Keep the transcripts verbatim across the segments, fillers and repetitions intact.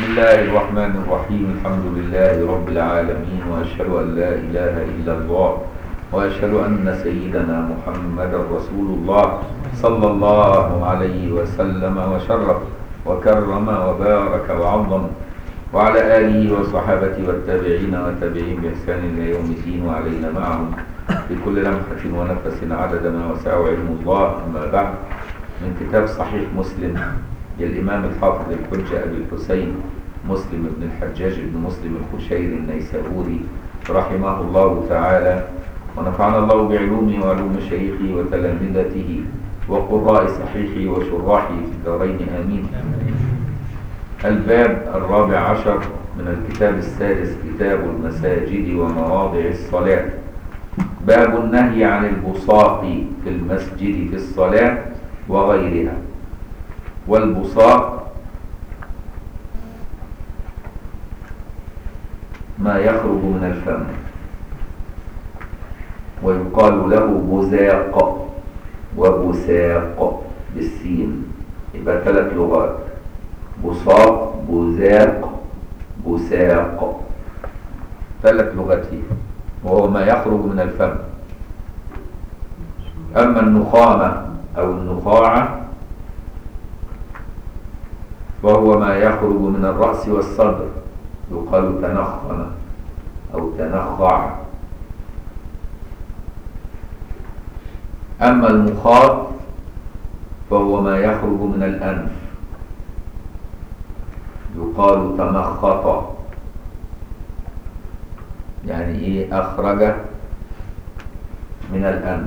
بسم الله الرحمن الرحيم. الحمد لله رب العالمين، وأشهد أن لا إله إلا الله، وأشهد أن سيدنا محمد رسول الله صلى الله عليه وسلم وشرف وكرم وبارك وعظم، وعلى آله وصحابته والتابعين والتابعين بإحسان إلى يوم الدين، وعلينا معهم بكل لمحة ونفس عدد ما وسعه علم الله. أما بعد، من كتاب صحيح مسلم للإمام الحافظ الحجة أبي الحسين مسلم بن الحجاج بن مسلم القشيري النيسابوري رحمه الله تعالى، ونفعنا الله بعلومه وعلوم شيخه وتلامذته وقراء صحيحه وشراحه في الدارين آمين. الباب الرابع عشر من الكتاب السادس، كتاب المساجد ومواضع الصلاة. باب النهي عن البصاق في المسجد في الصلاة وغيرها. والبصاق ما يخرج من الفم، ويقال له بزاق وبساق بالسين، يبقى ثلاث لغات: بصاق، بزاق، بساق، ثلاث لغات فيه، وهو ما يخرج من الفم. أما النخامة أو النخاعة وهو ما يخرج من الرأس والصدر، يقال تنخم أو تنخع. أما المخاط فهو ما يخرج من الأنف، يقال تمخط، يعني إيه؟ أخرج من الأنف.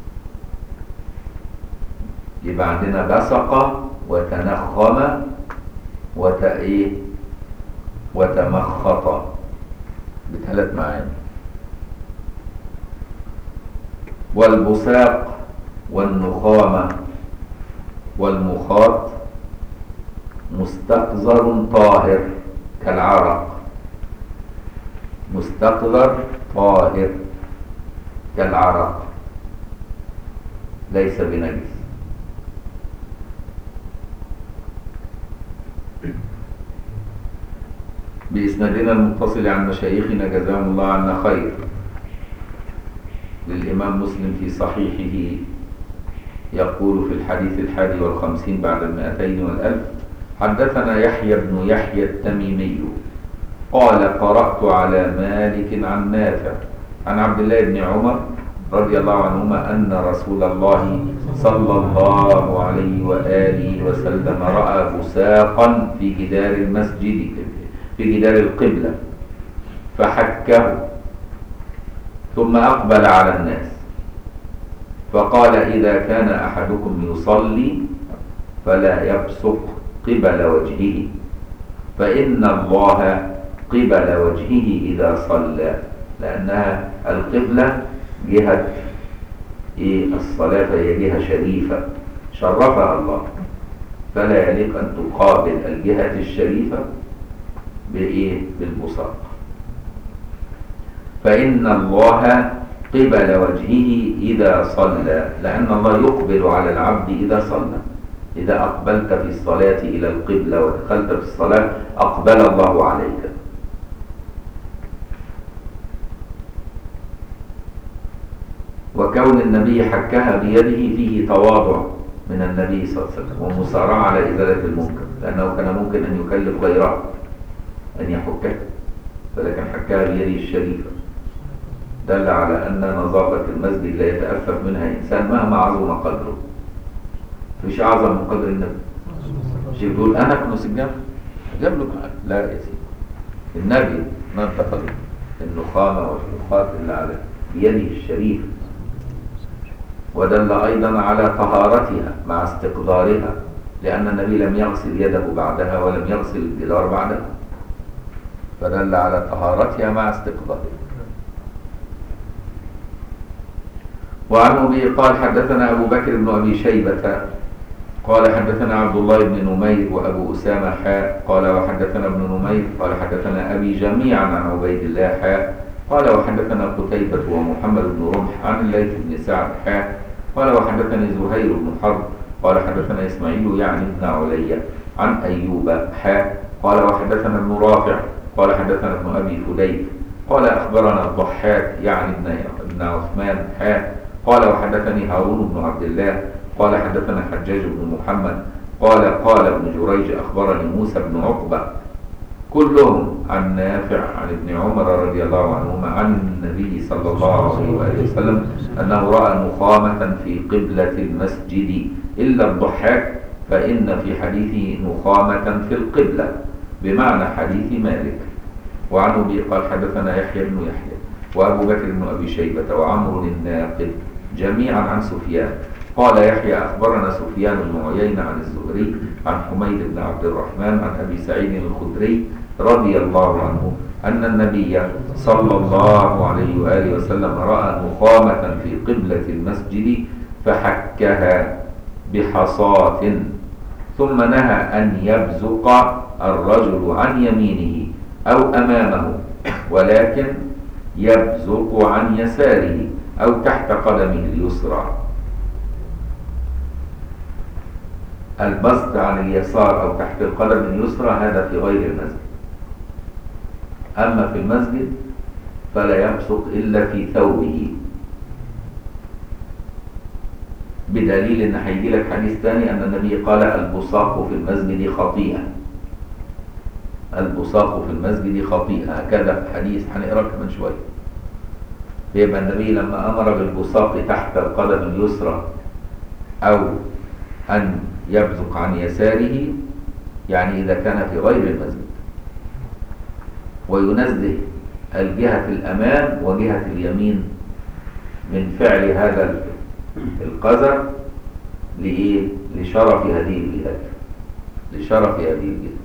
يبقى عندنا بصق وتنخم وتأيه وتمخط بثلاث معاني. والبصاق والنخامة والمخاط مستقذر طاهر كالعرق، مستقذر طاهر كالعرق، ليس بنجس. بإسنادنا المتصل عن مشايخنا جزاهم الله عنا خير، للإمام مسلم في صحيحه يقول في الحديث الحادي والخمسين بعد المائتين والألف: حدثنا يحيى بن يحيى التميمي قال: قرأت على مالك عن نافع عن عبد الله بن عمر رضي الله عنهما أن رسول الله صلى الله عليه وآله وسلم رأى بساقا في جدار المسجد في جدار القبلة فحكه، ثم أقبل على الناس فقال: إذا كان أحدكم يصلي فلا يبصق قبل وجهه، فإن الله قبل وجهه إذا صلى، لأنها القبلة جهة إيه؟ الصلاة، فهي جهة شريفة شرفها الله، فلا يليق أن تقابل الجهة الشريفة بإيه؟ بالبصاق. فإن الله قبل وجهه إذا صلى، لأن الله يقبل على العبد إذا صلى. إذا أقبلت في الصلاة إلى القبلة ودخلت في الصلاة أقبل الله عليك. وكون النبي حكها بيده فيه تواضع من النبي صلى الله عليه وسلم ومسارعة على إزالة المنكر، لأنه كان ممكن أن يكلف غيره أن يحكها، فلكن حكها بيده الشريفة، دل على أن نظافة المسجد لا يتأفف منها إنسان مهما عظم قدره. مش أعظم من قدر النبي. مش يقول أنا كنت سجام جاب له، لا يا سيدي، النبي نطق النخامة والنخاط اللي على بيده الشريف، ودل أيضا على طهارتها مع استقدارها، لأن النبي لم يغسل يده بعدها ولم يغسل الجدار بعدها، فدل على طهارتها مع استقدارها. وعن أبي قال: حدثنا أبو بكر بن أبي شيبة قال: حدثنا عبد الله بن نمير وأبو أسامة حاء قال: وحدثنا ابن نمير قال: حدثنا أبي جميعا عن عبيد الله حاء قال: وحدثنا قتيبة ومحمد بن رمح عن الليث بن سعد حاء قال: وحدثني زهير بن حرب قال: حدثنا إسماعيل يعني ابن علي عن أيوب حاء قال وحدثنا ابن رافع قال حدثنا ابن أبي فديك قال أخبرنا الضحاك يعني ابن ابن عثمان حاء قال وحدثني هارون بن عبد الله قال حدثنا حجاج بن محمد قال قال ابن جريج أخبرني موسى بن عقبة كلهم عن نافع عن ابن عمر رضي الله عنهما عن النبي صلى الله عليه وآله وسلم أنه رأى نخامة في قبلة المسجد إلا الضحاك فإن في حديثه نخامة في القبلة بمعنى حديث مالك. وعنه به قال حدثنا يحيى بن يحيى وأبو بكر بن أبي شيبة وعمرو الناقد جميعا عن سفيان قال يحيى أخبرنا سفيان بن عيينة عن الزهري عن حميد بن عبد الرحمن عن أبي سعيد الخدري رضي الله عنه أن النبي صلى الله عليه وآله وسلم رأى نخامة في قبلة المسجد فحكها بحصاة ثم نهى أن يبزق الرجل عن يمينه أو أمامه ولكن يبزق عن يساره أو تحت قدمه اليسرى. البسط عن اليسار أو تحت القدم اليسرى هذا في غير المسجد، أما في المسجد فلا يبصق إلا في ثوبه، بدليل أن هيجي لك حديث ثاني أن النبي قال البصاق في المسجد خطيئة، البصاق في المسجد خطيئة، هكذا حديث هنقرأ من شوية. يبقى النبي لما أمر بالبصاق تحت القدم اليسرى أو أن يبزق عن يساره يعني إذا كان في غير المسجد، وينزه الجهة الأمام وجهة اليمين من فعل هذا القذر لإيه؟ لشرف هذه الجهات، لشرف هذه الجهات.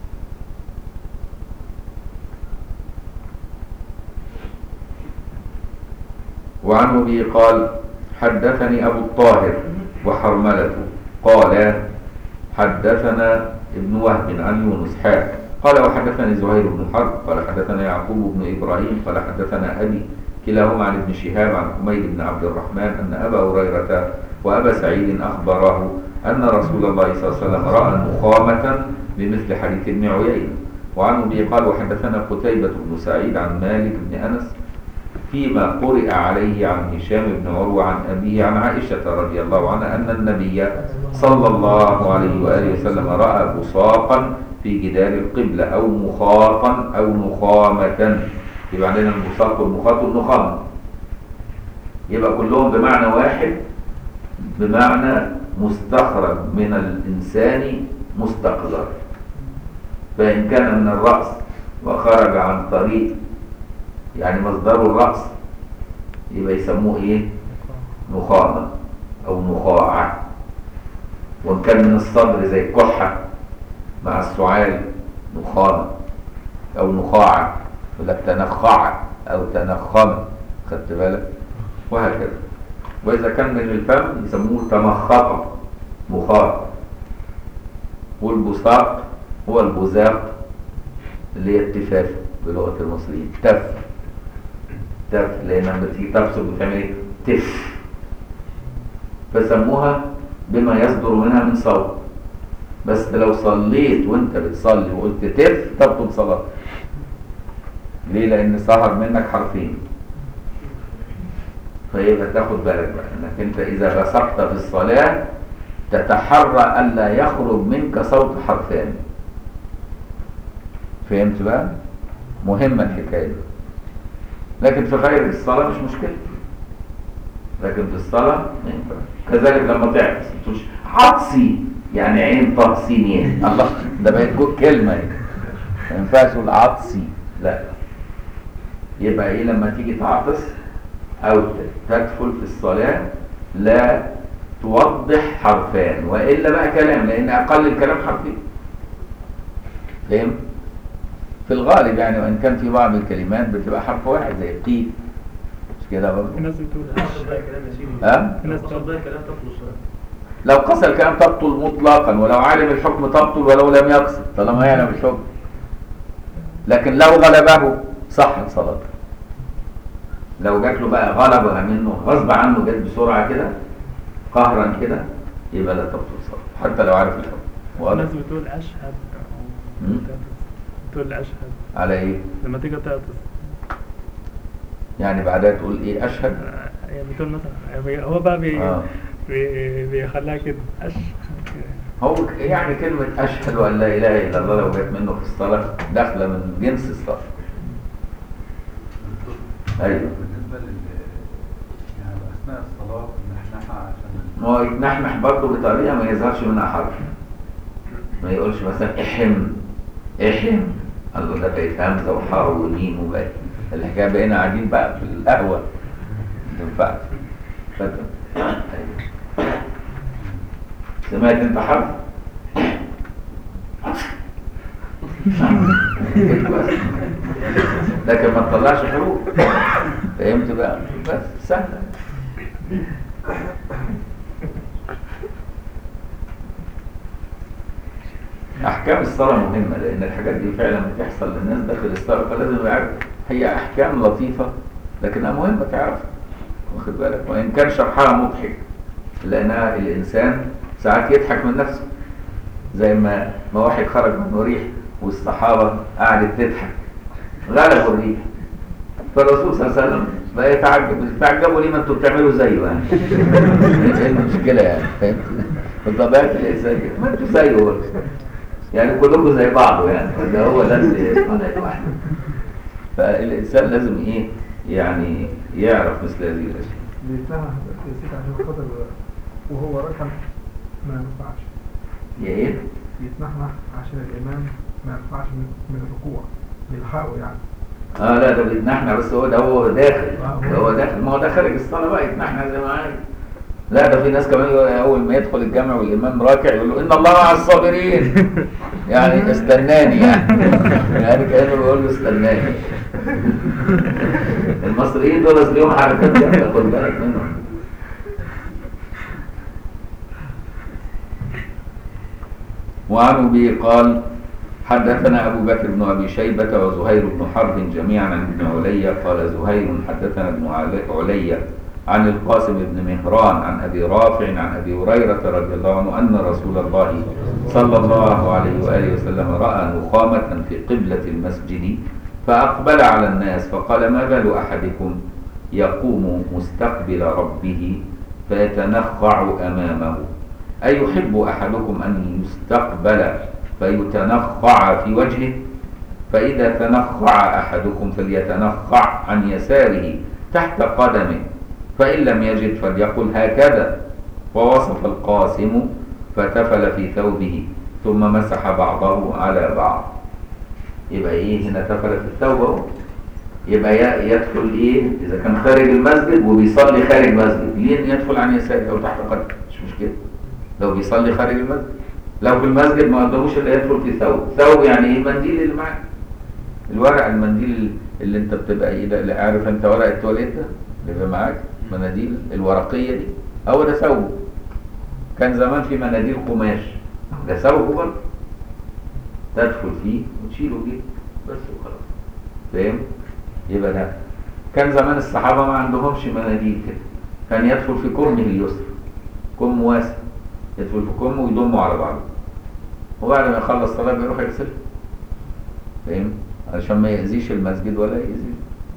وعنه به قال حدثني أبو الطاهر وحرملة قال حدثنا ابن وهب عن يونس حاء قال وحدثني زهير بن حرب قال حدثنا يعقوب بن إبراهيم قال حدثنا أبي كلاهما عن ابن شهاب عن حميد بن عبد الرحمن أن أبا هريرة وأبا سعيد أخبره أن رسول الله صلى الله عليه وسلم رأى نخامة بمثل حديث ابن عيينة. وعنه به قال وحدثنا قتيبة بن سعيد عن مالك بن أنس فيما قرئ عليه عن هشام بن عروة عن أبيه عن عائشة رضي الله عنها أن النبي صلى الله عليه وآله وسلم رأى بصاقا في جدار القبلة أو مخاطا أو نخامة. يبقى عندنا البصاق والمخاط والنخامة، يبقى كلهم بمعنى واحد، بمعنى مستخرج من الإنسان مستقذر، فإن كان من الرأس وخرج عن طريق يعني مصدر الرأس يبقى يسموه ايه؟ نخامة او نخاعة. وان كان من الصدر زي الكحة مع السعال نخامة او نخاعة، يقول لك تنخع او تنخم، خدت بالك؟ وهكذا. واذا كان من الفم يسموه تمخطة مخاط. والبصاق هو البزاق اللي هي التفاف بلغة المصريين، تف تف، لأن لما تيجي تفصل بتعمل ايه؟ تف، فسموها بما يصدر منها من صوت. بس لو صليت وانت بتصلي وقلت تف تبطل صلاتك. ليه؟ لأن ظهر منك حرفين، فيبقى تاخد بالك بقى انك انت إذا بصقت في الصلاة تتحرى ألا يخرج منك صوت حرفان. فهمت بقى؟ مهمة الحكاية دي. لكن في غير الصلاة مش مشكلة، لكن في الصلاة ما ينفعش. كذلك لما تعطس ما تقولش عطسي يعني عين طاسين، الله ده بقت كلمة يعني. ما ينفعش تقول عطسي، لا. يبقى ايه لما تيجي تعطس او تدخل في الصلاة لا توضح حرفان، وإلا بقى كلام، لأن أقل الكلام حرفين. فهم؟ في الغالب يعني، وإن كان في بعض الكلمات بتبقى حرف واحد زي قيل، مش كده برضه؟ الناس بتقول ها؟ الناس بتقول كلام تبطل. لو قصد الكلام تبطل مطلقا، ولو علم الحكم تبطل ولو لم يقصد، طالما يعلم الحكم. لكن لو غلبه صح صلاته. لو جات له بقى غلبها منه غصب عنه، جت بسرعة كده قهرا كده، يبقى لا تبطل صلاته حتى لو عارف الحكم. الناس بتقول أشهد تقول أشهد على ايه؟ لما تيجي تعطس يعني بعدها تقول ايه؟ اشهد؟ يعني بتقول مثلا يعني هو بقى بي آه. بي بيخليها كده أشهد. هو يعني كلمة أشهد أن لا إله إلا الله لو جت منه في الصلاة داخلة من جنس الصلاة. أيوه. بالنسبة لل يعني أثناء الصلاة نحنحها عشان ما هو يتنحنح برضه بطريقة ما يظهرش منها حرف. ما يقولش مثلا احم احم الله ده بقت همزة وحاء وميم وباء. الحكاية بقينا قاعدين بقى في القهوة ما تنفعش. أيوه. سمعت انت حرف؟ لكن ما تطلعش حروف. فهمت بقى؟ بس سهلة. احكام الصلاة مهمة لان الحاجات دي فعلا بتحصل للناس داخل الصلاة، فلازم يعرف هي احكام لطيفة لكنها مهمة تعرفها. واخد بالك؟ وان كان شرحها مضحك لانها الانسان ساعات يضحك من نفسه، زي ما ما واحد خرج من ريح والصحابه قعدت تضحك غلبوا الريح، فالرسول صلى الله عليه وسلم بقى يتعجب، بتتعجبوا ليه ما انتوا بتعملوا زيه يعني؟ ايه المشكله يعني؟ فهمت؟ بطبيعه الانسان ما انتوا زيه برضه يعني كلكم زي بعض يعني، ولا هو ده اللي طالع واحد. فالانسان لازم ايه يعني يعرف مثل هذه الاشياء. بيتنهى يا سيدي عشان خاطر وهو راكع ما ينفعش. يا ايه؟ يتنحنح عشان الإمام ما ينفعش من, من الركوع يلحقه يعني. اه لا ده بيتنحنح بس هو ده هو داخل. ده هو داخل، ما هو ده خارج الصلاة بقى يتنحنح زي ما عايز. لا ده في ناس كمان أول ما يدخل الجامع والإمام راكع يقول له إن الله مع الصابرين. يعني استناني يعني. يعني كأنه بيقول له استناني. المصريين دول ليهم حركات جامدة خد بالك منهم. وعن أبي قال حدثنا أبو بكر بن أبي شيبة وزهير بن حرب جميعا عن ابن علي قال زهير حدثنا ابن علي عن القاسم بن مهران عن أبي رافع عن أبي هريرة رضي الله عنه أن رسول الله صلى الله عليه وآله وسلم رأى نخامة في قبلة المسجد فأقبل على الناس فقال ما بال أحدكم يقوم مستقبل ربه فيتنخع أمامه أيحب أحدكم أن يستقبل فيتنخع في وجهه فإذا تنخع أحدكم فليتنخع عن يساره تحت قدمه فإن لم يجد فليقل هكذا. ووصف القاسم فتفل في ثوبه ثم مسح بعضه على بعض. يبقى إيه هنا تفل في الثوب؟ يبقى يدخل إيه إذا كان خارج المسجد وبيصلي خارج مسجد لين يدخل عن يساره أو تحت قدمه مش مشكلة لو بيصلي خارج المسجد. لو في المسجد ما قدموش اللي يدخل في ثوب. ثوب يعني ايه؟ المنديل اللي معاك، الورق المنديل اللي انت بتبقى ايه ده، عارف انت ورق التواليت ده اللي بيبقى معاك، مناديل الورقيه دي هو ده ثوب. كان زمان في مناديل قماش ده ثوب برضه تدخل فيه وتشيله بيه بس وخلاص. فاهم؟ يبقى ده كان زمان الصحابه ما عندهمش مناديل كده، كان يدخل في كمه اليسرى، كم واسع يدخل في كمه ويضمه على بعضه وبعد ما يخلص الصلاه بيروح يغسله. فاهم؟ علشان ما يأذيش المسجد ولا يأذيه.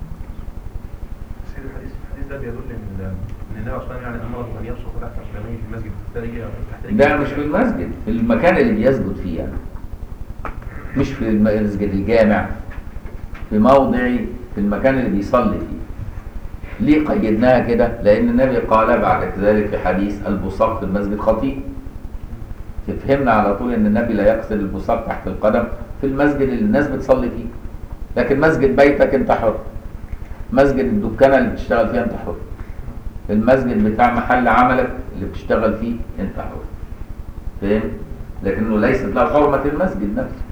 سيد الحديث الحديث ده بيدل ان ان النبي اصلا يعني امر ان يبصق تحت قدميه في المسجد تحت رجله. ده مش في المسجد، في المكان اللي بيسجد فيه يعني. مش في المسجد الجامع، في موضع في المكان اللي بيصلي فيه. ليه قيدناها كده؟ لأن النبي قال بعد ذلك في حديث البصاق في المسجد خطيئة. فهمنا على طول ان النبي لا يقصد البصاق تحت القدم في المسجد اللي الناس بتصلي فيه. لكن مسجد بيتك انت حر، مسجد الدكانه اللي بتشتغل فيها انت حر، المسجد بتاع محل عملك اللي بتشتغل فيه انت حر. فاهم؟ لكنه ليست له حرمه المسجد نفسه.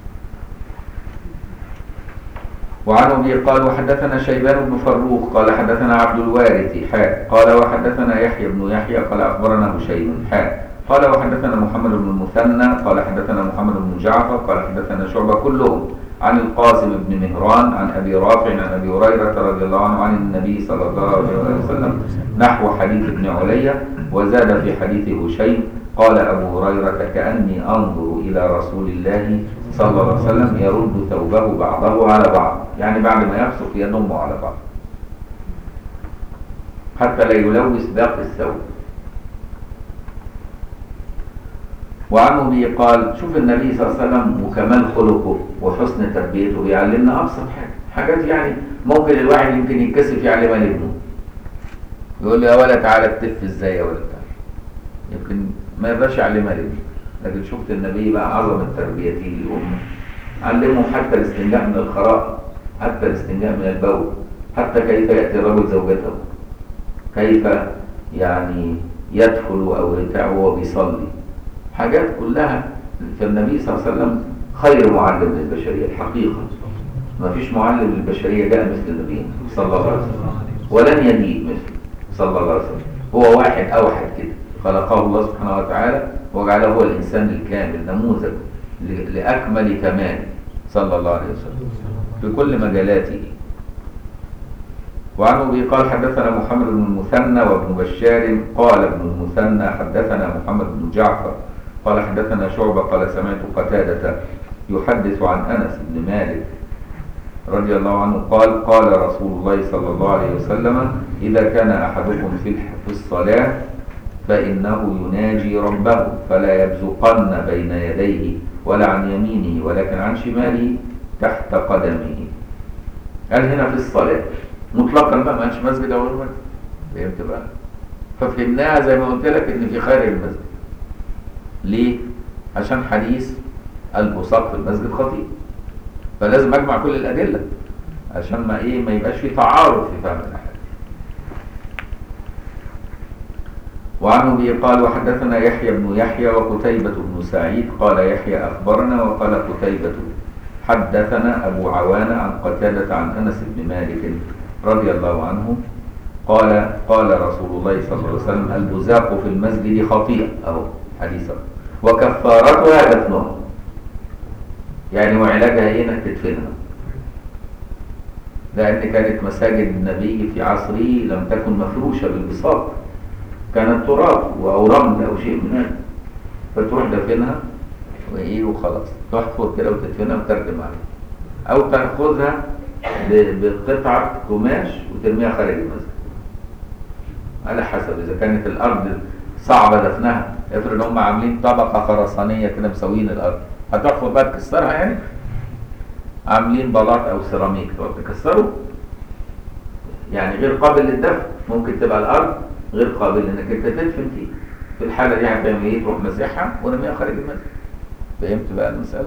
وعن ابي قال وحدثنا شيبان بن فروخ قال حدثنا عبد الوارث حاء قال وحدثنا يحيى بن يحيى قال اخبرنا هشيم حاء قال وحدثنا محمد بن المثنى قال حدثنا محمد بن جعفر قال حدثنا شعبة كلهم عن القاسم بن مهران عن ابي رافع عن ابي هريره رضي الله عنه عن النبي صلى الله عليه وسلم نحو حديث ابن علي وزاد في حديث هشيم قال ابو هريره كاني انظر الى رسول الله صلى الله عليه وسلم يرد ثوبه بعضه على بعض، يعني بعد ما يبصق يضمه على بعض حتى لا يلوث باقي الثوب. وعنه به قال شوف النبي صلى الله عليه وسلم وكمال خلقه وحسن تربيته بيعلمنا ابسط حاجه، حاجات يعني ممكن الواحد يمكن يتكسف يعلمها لابنه، يقول له يا ولد تعالى تف ازاي يا ولد تعالى، يمكن ما يقدرش يعلمها لابنه. لكن شفت النبي بقى عظمه تربيته لامه، علمه حتى الاستنجاء من الخراء، حتى الاستنجاء من البول، حتى كيف ياتي الرجل زوجته، كيف يعني يدخل او يرتاع وهو بيصلي، حاجات كلها. فالنبي صلى الله عليه وسلم خير معلم للبشريه الحقيقه، ما فيش معلم للبشريه جاء مثل النبي صلى الله عليه وسلم ولن يجيء مثله صلى الله عليه وسلم. هو واحد اوحد كده خلقه الله سبحانه وتعالى وجعله هو الانسان الكامل نموذج لاكمل كمال صلى الله عليه وسلم في كل مجالاته. وعنه به قال حدثنا محمد بن المثنى وابن بشار قال ابن المثنى حدثنا محمد بن جعفر قال حدثنا شعبة قال سمعت قتادة يحدث عن أنس بن مالك رضي الله عنه قال قال رسول الله صلى الله عليه وسلم إذا كان أحدكم في في الصلاة فإنه يناجي ربه فلا يبزقن بين يديه ولا عن يمينه ولكن عن شماله تحت قدمه. قال هنا في الصلاة مطلقا بقى، ما قالش مسجد او غير مسجد، فهمت بقى؟ ففهمناها زي ما قلت لك ان في خارج المسجد. ليه؟ عشان حديث البصاق في المسجد خطير، فلازم اجمع كل الادله عشان ما ايه ما يبقاش في تعارض في فهم الاحاديث. وعنه به قال وحدثنا يحيى بن يحيى وقتيبة بن سعيد قال يحيى اخبرنا وقال قتيبة حدثنا ابو عوانة عن قتادة عن انس بن مالك رضي الله عنه قال قال رسول الله صلى الله عليه وسلم البزاق في المسجد خطيئة اهو حديثا وكفارتها دفنها، يعني وعلاجها ايه انك تدفنها، لان كانت مساجد النبي في عصره لم تكن مفروشة بالبساط، كانت تراب او رمل او شيء من هذا، فتروح دفنها وايه وخلاص تحفر كده وتدفنها وتردم عليها، او تاخذها بقطعة قماش وترميها خارج المسجد على حسب اذا كانت الارض صعبة دفنها. افرض هم عاملين طبقة خرسانية كده مسوين الارض، هتحفر بقى تكسرها يعني؟ عاملين بلاط او سيراميك تقعد تكسره يعني غير قابل للدفن، ممكن تبقى الارض غير قابل انك انت تدفن فيه، في الحالة دي هتعمل ايه؟ تروح مسيحها ورميها خارج المسجد. فهمت بقى المسألة؟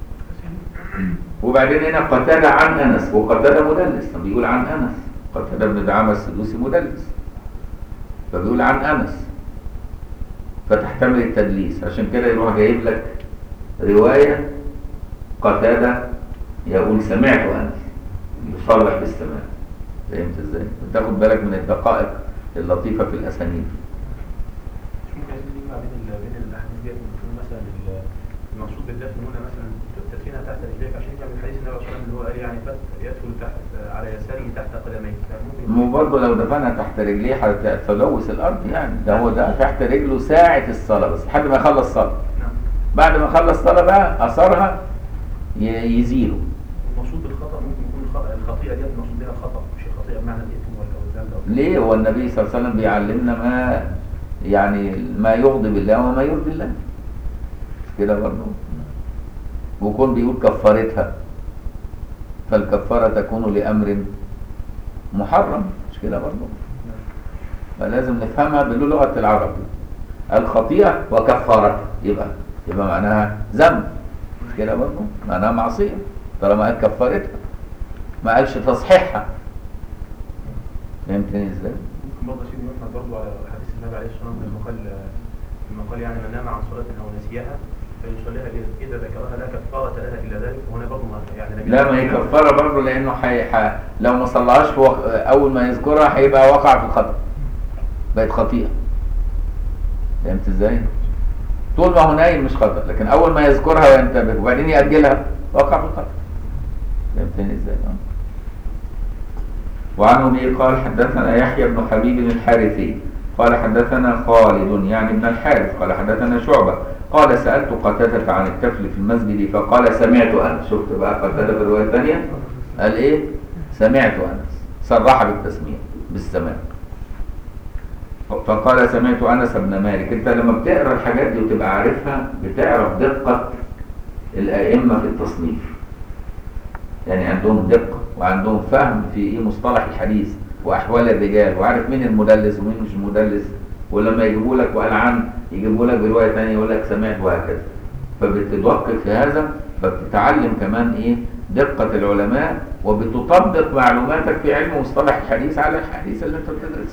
وبعدين هنا قتادة عن أنس، وقتادة مدلس بيقول عن أنس، قتادة بن دعامة السدوسي مدلس فبيقول عن أنس فتحتمل التدليس، عشان كده يروح جايب لك رواية قتادة يقول سمعت أنس يصرح بالسماع. فهمت ازاي؟ تاخد بالك من الدقائق اللطيفة في الأسانيد. ممكن يجمع بين بين الاحاديث ديت مثلا المقصود بالدفن هنا مثلا تدفينها تحت رجليك عشان يعمل حديث النبي صلى الله عليه وسلم اللي هو قال يعني يدخل تحت على يساره تحت قدميه، مو برضه لو دفنها تحت رجليه هتلوث الارض يعني، ده هو ده تحت رجله ساعة الصلاة بس لحد ما يخلص صلاة. نعم. بعد ما يخلص صلاة بقى اثرها يزيله. المقصود بالخطأ ممكن يكون الخطيئة ديت المقصود بها الخطأ مش الخطيئة بمعنى الاثم ولا الذنب. ليه؟ هو النبي صلى الله عليه وسلم بيعلمنا ما يعني ما يغضب الله وما يرضي الله كده برضه، وكون بيقول كفارتها فالكفارة تكون لأمر محرم مش كده برضه، فلازم نفهمها بلغة العرب. الخطيئة وكفارتها يبقى يبقى معناها ذنب مش كده برضه، معناها معصية طالما قال كفارتها ما قالش تصحيحها. فهمتني ازاي؟ ممكن برضه سيدي يحمد برضه على حديث النبي عليه الصلاة والسلام لما قال لما قال يعني من نام عن صلاة أو نسيها فيصليها إذا ذكرها لا كفارة لها إلا ذلك. وهنا برضه يعني لا ما هي كفارة برضه لأنه حي... حي... لو ما صلاهاش وق... أول ما يذكرها هيبقى وقع في الخطأ بقت خطيئة. فهمت ازاي؟ طول ما هو نايم مش خطأ، لكن أول ما يذكرها وينتبه وبعدين يأجلها وقع في الخطأ. فهمتني ازاي؟ وعنه به قال حدثنا يحيى بن حبيب الحارثي قال حدثنا خالد يعني ابن الحارث قال حدثنا شعبة قال سألت قتادة عن التفل في المسجد فقال سمعت أنس. شفت بقى قتادة في الرواية الثانية قال إيه؟ سمعت أنس، صرح بالتسمية بالسماع. فقال سمعت أنس بن مالك. أنت لما بتقرأ الحاجات دي وتبقى عارفها بتعرف دقة الأئمة في التصنيف، يعني عندهم دقة وعندهم فهم في إيه مصطلح الحديث وأحوال الرجال، وعارف مين المدلس ومين مش المدلس، ولما يجيبوا لك وقال عن يجيبوا لك برواية ثانية يقول لك سمعت وهكذا. فبتدقق في هذا، فبتتعلم كمان إيه دقة العلماء، وبتطبق معلوماتك في علم مصطلح الحديث على الحديث اللي أنت بتدرسه.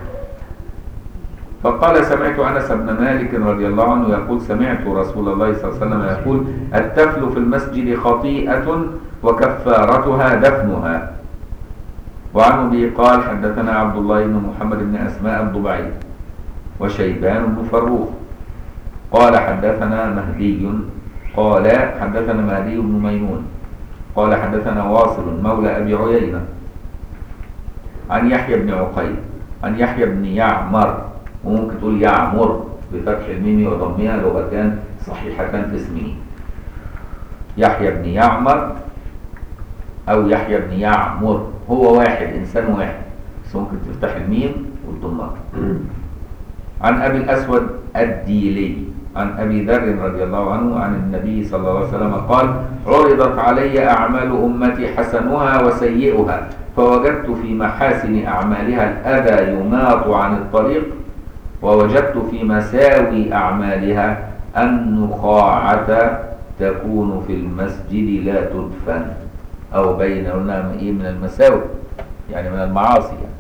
فقال سمعت أنس بن مالك رضي الله عنه يقول سمعت رسول الله صلى الله عليه وسلم يقول التفل في المسجد خطيئة وكفارتها دفنها. وعن أبي قال حدثنا عبد الله بن محمد بن أسماء الضبعي وشيبان بن فروخ قال حدثنا مهدي قال حدثنا مهدي بن ميمون قال حدثنا واصل مولى أبي عيينة عن يحيى بن عقيل عن يحيى بن يعمر، وممكن تقول يعمر بفتح الميم وضمها لغتان صحيحتان في اسمه، يحيى بن يعمر أو يحيى بن يعمر، هو واحد إنسان واحد بس ممكن تفتح الميم وتضمها. عن أبي الأسود الديلي عن أبي ذر رضي الله عنه عن النبي صلى الله عليه وسلم قال عرضت علي أعمال أمتي حسنها وسيئها فوجدت في محاسن أعمالها الأذى يماط عن الطريق، ووجدت في مساوي أعمالها النخاعة تكون في المسجد لا تدفن، أو بينهن إيه من المساوي يعني من المعاصي يعني.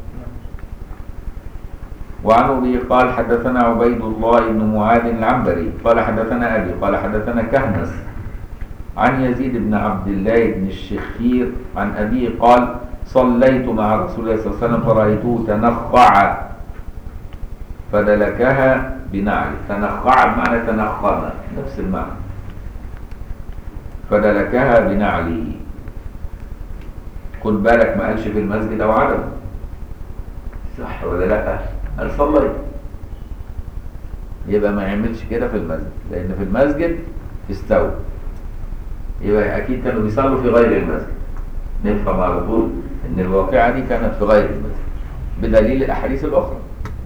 وعن أبي قال حدثنا عبيد الله بن معاذ العنبري قال حدثنا أبي قال حدثنا كهنس عن يزيد بن عبد الله بن الشخير عن أبيه قال صليت مع رسول الله صلى الله عليه وسلم فرأيته تنخع فدلكها بنعل. تنخع بمعنى تنخم نفس المعنى. فدلكها بنعله. خد بالك ما قالش في المسجد أو عدم، صح ولا لا؟ قال صليت، يبقى ما يعملش كده في المسجد، لأن في المسجد استوى، يبقى أكيد كانوا بيصلوا في غير المسجد. نفهم على طول إن الواقعة دي كانت في غير المسجد بدليل الأحاديث الأخرى.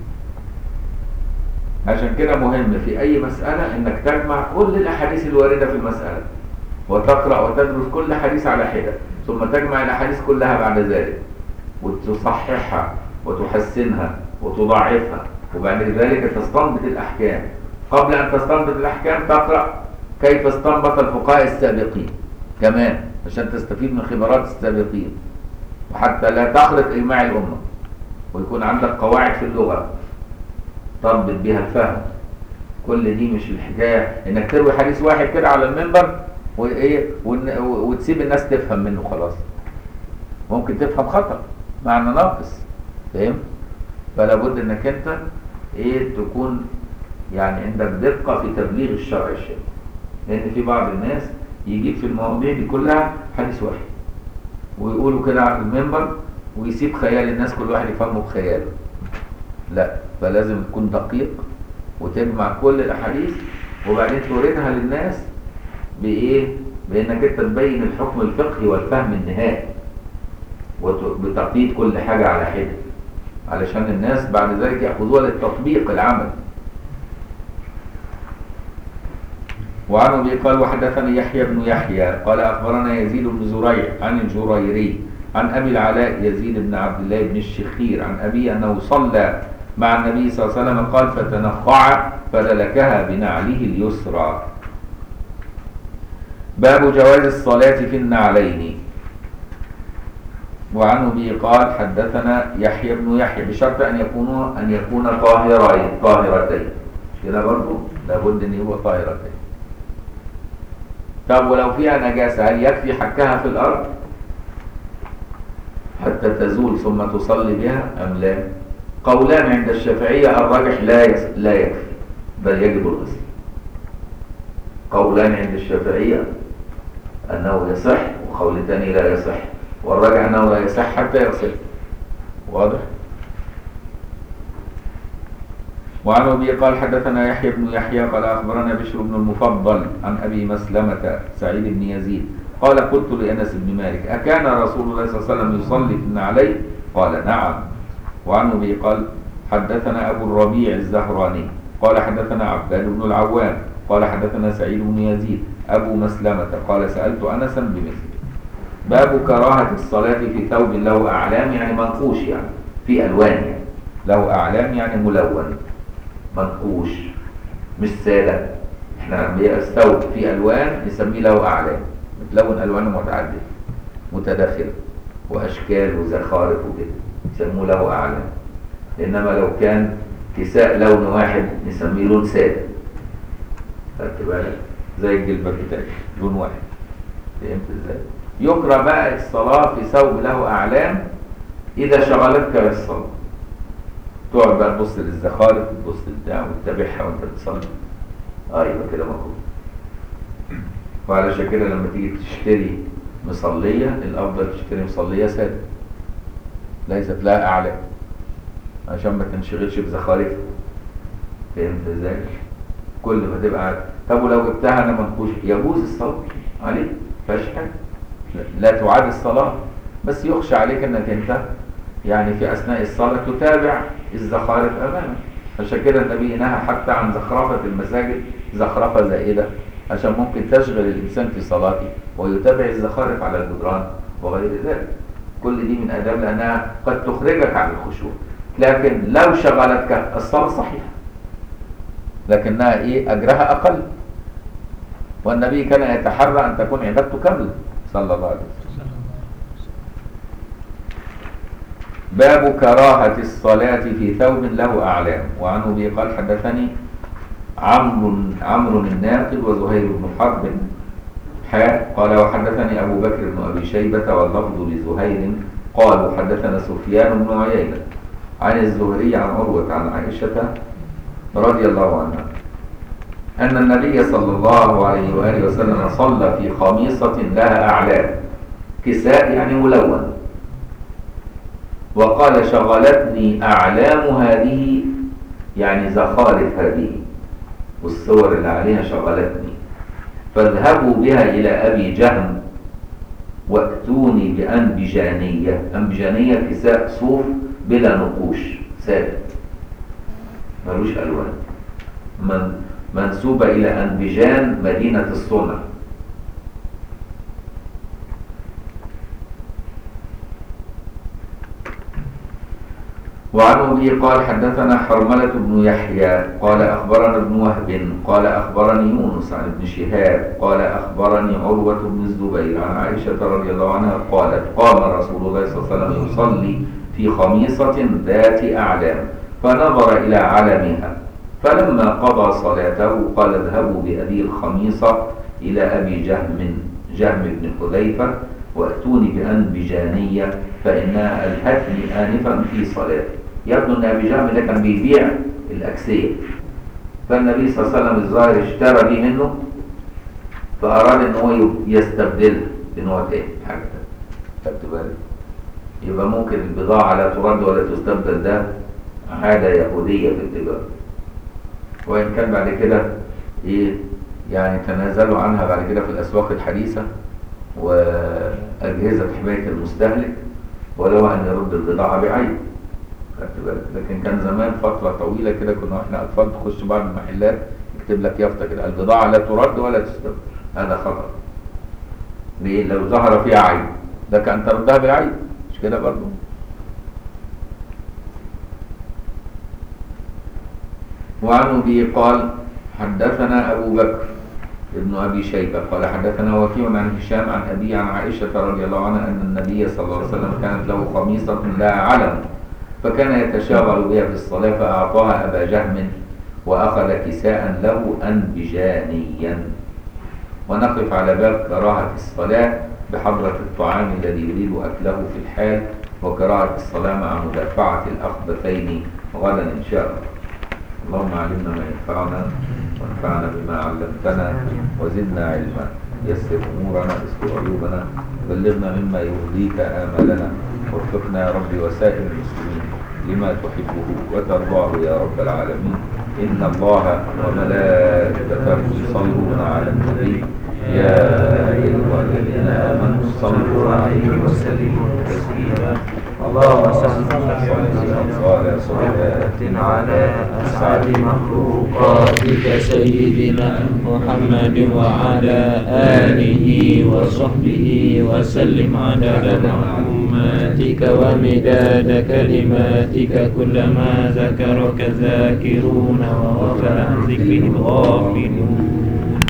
عشان كده مهم في أي مسألة إنك تجمع كل الأحاديث الواردة في المسألة وتقرأ وتدرس كل حديث على حدة، ثم تجمع الأحاديث كلها بعد ذلك وتصححها وتحسنها وتضاعفها، وبعد ذلك تستنبط الأحكام. قبل أن تستنبط الأحكام تقرأ كيف استنبط الفقهاء السابقين كمان عشان تستفيد من خبرات السابقين، وحتى لا تخلط إجماع الأمة، ويكون عندك قواعد في اللغة تربط بها الفهم. كل دي مش الحكاية إنك تروي حديث واحد كده على المنبر وإيه وتسيب الناس تفهم منه خلاص، ممكن تفهم خطأ معنى ناقص، فاهم؟ فلا بد إنك أنت إيه تكون يعني عندك دقة في تبليغ الشرع الشرعي، لأن في بعض الناس يجيب في المواضيع دي كلها حديث واحد ويقولوا كده على المنبر ويسيب خيال الناس كل واحد يفهمه بخياله. لا، فلازم تكون دقيق وتجمع كل الأحاديث وبعدين توردها للناس بإيه؟ بأنك أنت تبين الحكم الفقهي والفهم النهائي وبتقييد كل حاجة على حدة علشان الناس بعد ذلك يأخذوها للتطبيق العمل. وعن أبي قال وحدثني يحيى بن يحيى قال أخبرنا يزيد بن زريع عن الجريري عن أبي العلاء يزيد بن عبد الله بن الشخير عن أبي أنه صلى مع النبي صلى الله عليه وسلم قال فتنخع فدلكها بنعله اليسرى. باب جواز الصلاة في النعلين. وعن أبي قال حدثنا يحيى بن يحيى بشرط أن يكونوا أن يكون طاهرين طاهرتين، كده برضه لابد أن يبقى طاهرتين. طب ولو فيها نجاسة هل يكفي حكها في الأرض حتى تزول ثم تصلي بها أم لا؟ قولان عند الشافعية، الراجح لا لا يكفي بل يجب الغسل. قولان عند الشافعية أنه يصح، وقول ثاني لا يصح، والراجح أنه لا يصح حتى يغسل. واضح؟ وعن أبي قال حدثنا يحيى بن يحيى قال أخبرنا بشر بن المفضل عن أبي مسلمة سعيد بن يزيد قال قلت لأنس بن مالك أكان رسول الله صلى الله عليه وسلم يصلي في النعلين؟ قال نعم. وعن أبي قال حدثنا أبو الربيع الزهراني قال حدثنا عباد بن العوام قال حدثنا سعيد بن يزيد أبو مسلمة قال سألت أنسا بمثله. باب كراهة الصلاة في ثوب له أعلام يعني منقوش يعني في ألوان يعني له أعلام يعني ملون منقوش مش سادة. احنا لما الثوب في ألوان نسميه له أعلام متلون ألوانه متعددة متداخلة وأشكال وزخارف وكده يسموه له أعلام. إنما لو كان كساء لون واحد نسميه لون سادة. خدت بالك زي الجلباب بتاعي لون واحد. فهمت ازاي؟ يكره بقى الصلاة في ثوب له أعلام إذا شغلتك بالصلاة. تقعد بقى تبص للزخارف تبص للبتاع وتتابعها وأنت بتصلي. أيوه كده مكروه. وعلشان كده لما تيجي تشتري مصلية الأفضل تشتري مصلية سادة ليست لها أعلام عشان ما تنشغلش بزخارفها. فهمت ازاي؟ كل ما تبقى طب ولو جبتها انا منقوش يجوز الصلاة عليك فيهاش حاجة لا تعاد الصلاة بس يخشى عليك انك انت يعني في اثناء الصلاة تتابع الزخارف امامك. عشان كده النبي نهى حتى عن زخرفة المساجد زخرفة زائدة عشان ممكن تشغل الانسان في صلاته ويتابع الزخارف على الجدران وغير ذلك. كل دي من اداب لانها قد تخرجك عن الخشوع. لكن لو شغلتك الصلاة صحيحة لكنها ايه اجرها اقل. والنبي كان يتحرى ان تكون عبادته كامله صلى الله عليه وسلم. باب كراهة الصلاة في ثوب له اعلام. وعن ابي قال حدثني عمرو عمرو الناقد وزهير بن حرب حاء قال وحدثني ابو بكر بن ابي شيبة واللفظ لزهير قالوا حدثنا سفيان بن عيينة عن الزهري عن عروة عن عائشة رضي الله عنها أن النبي صلى الله عليه وآله وسلم صلى في خميصة لها أعلام كساء يعني ملون وقال شغلتني أعلام هذه يعني زخارف هذه والصور اللي عليها شغلتني فاذهبوا بها إلى أبي جهم وأتوني بأنبجانية. أنبجانية كساء صوف بلا نقوش ثابت ملوش ألوان من منسوبة إلى أنبجان مدينة الصنع. وعن أبي قال حدثنا حرملة بن يحيى قال أخبرنا ابن وهب قال أخبرني يونس عن ابن شهاب قال أخبرني عروة بن الزبير عن عائشة رضي الله عنها قالت قام رسول الله صلى الله عليه وسلم يصلي في خميصة ذات أعلام فنظر إلى علمها فلما قضى صلاته قال اذهبوا بأبي الخميصة إلى أبي جهم جهم بن حذيفة وأتوني بأنبجانية فإنها ألهتني آنفا في صلاتي. يبدو أن أبي جهم ده كان بيبيع الأكسية فالنبي صلى الله عليه وسلم الظاهر اشترى دي منه فأراد أن هو يستبدلها بنوع تاني حاجة خدت بالك. يبقى ممكن البضاعة لا ترد ولا تستبدل ده عادة يهودية في التجارة وإن كان بعد كده إيه يعني تنازلوا عنها بعد كده في الأسواق الحديثة وأجهزة حماية المستهلك ولو أن يرد البضاعة بعيب خدت بالك. لكن كان زمان فترة طويلة كده كنا إحنا أطفال تخش بعض المحلات يكتب لك يافطة كده البضاعة لا ترد ولا تستبدل. هذا خطأ. ليه؟ لو ظهر فيها عيب لك أن تردها بالعيب مش كده برضه. وعن أبي قال حدثنا أبو بكر ابن أبي شيبة قال حدثنا وكيع عن هشام عن أبي عن عائشة رضي الله عنها أن النبي صلى الله عليه وسلم كانت له خميصة لها علم فكان يتشاغل بها في الصلاة فأعطاها أبا جهم وأخذ كساء له أنبجانيا. ونقف على باب كراهة الصلاة بحضرة الطعام الذي يريد أكله في الحال وكراهة الصلاة مع مدافعة الأخبثين غدا إن شاء الله. اللهم علمنا ما ينفعنا وانفعنا بما علمتنا وزدنا علما يسر أمورنا استر عيوبنا بلغنا مما يرضيك آمالنا وفقنا يا رب وسائر المسلمين لما تحبه وترضاه يا رب العالمين. إن الله وملائكته يصلون على النبي يا أيها الذين آمنوا صلوا عليه وسلموا تسليما. اللهم صل على صلاة على أسعد مخلوقاتك سيدنا محمد وعلى آله وصحبه وسلم عدد معلوماتك ومداد كلماتك كلما ذكرك الذاكرون وغفل عن ذكره الغافلون.